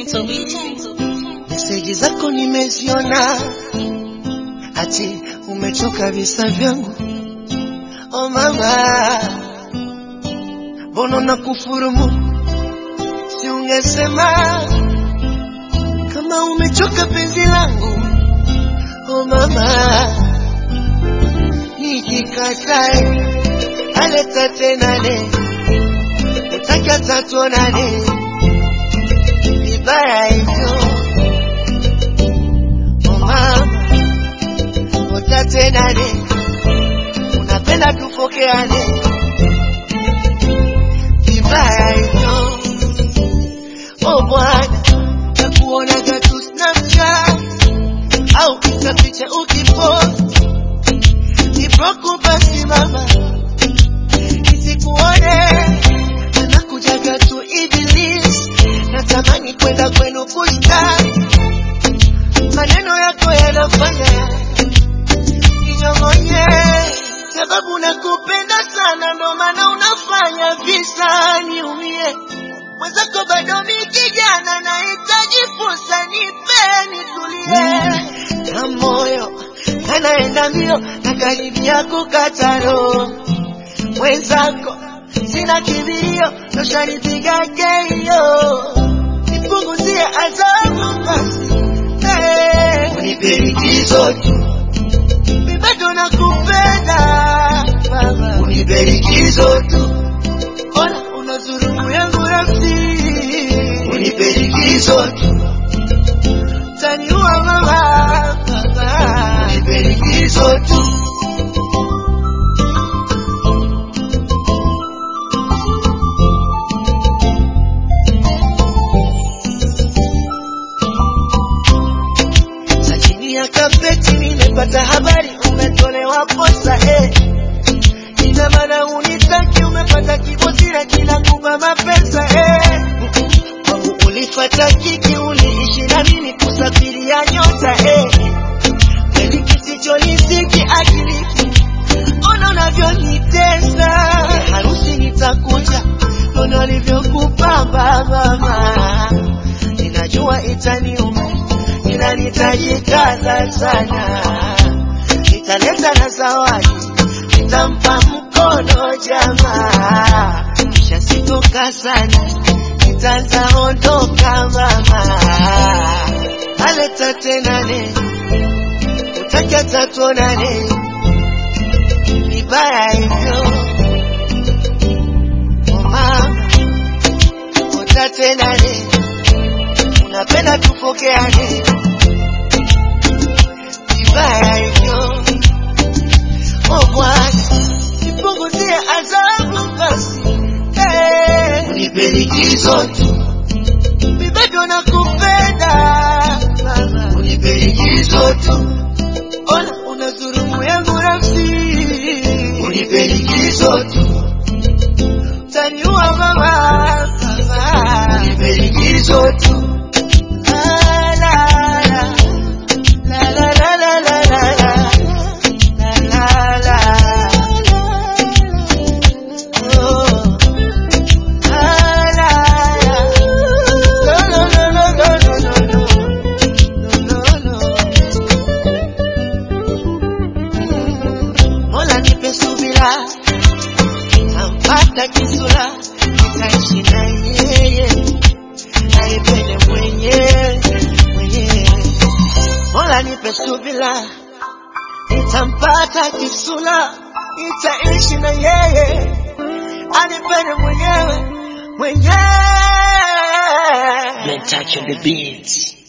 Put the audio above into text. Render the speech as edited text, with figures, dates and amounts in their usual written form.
Meseji zako nimeziona, ati umechoka visa vyangu. Oh mama, bono na kufurumu, si ungesema kama umechoka penzi langu. Oh mama, nikikatae aleta tenane, utaki atatuonane, vibaya hivyo. Oh mama, utatenane, unapenda tufokeane, vibaya hivyo. Oh bwana, nakuona gatu Snapchat au utapicha ukipost, nibroku basi mama, nisikuone. Anakuja gatu Iblis, natamani kwenda kwenu kustari, maneno yako yanafanya ninyong'onye, sababu nakupenda sana, ndo maana unafanya visa niumie. Mwenzako bado mi kijana, nahitaji fursa, nipe nitulie. Na moyo kanaenda mbio, nakaribia kukata roho. Mwenzako sina kibirio, noshanipiga keio, nipunguzie adhabu basi. Unipe likizo tu, mi bado nakupenda baba. Unipe likizo tu, ona unazulumu yangu nafsi. Unipe likizo tu, taniua mama baba. Unipe likizo tu. Chini ya kapeti nimepata habari umetolewa posa, ina maana unitaki, umepata kibosi na kila kupa mapesa, Kwangu ulifata kiki, uliishi na mimi kusafiria nyota, kweli kisichonisiki akiliki, ona unavyonitesa. Harusi nitakuja, ona ulivyokupamba mama, ninajua itaniuma, ila nitajikaza sana. Nitaleta na zawadi, nitampa mkono jamaa, kisha sitoka sana, nitaanza ondoka mama. Aleta tenane, utaki atatuonane, vibaya hivyo. Oh mama, utatenane, unapenda tufokeane, vibaya hivyo. Oh bwana, nipunguzie adhabu basi. Unipe likizo tu, mi bado nakupenda mama. Unipe likizo tu, ona unazulumu yangu nafsi. Unipe likizo tu, taniua mama baba. Unipe likizo tu. Nampata kisura, nitaishi na yeye, naipende mwenyewe. Mola nipe subira, nitampata kisura, nitaishi na yeye, anipende mwenyewe. Touch on the beats.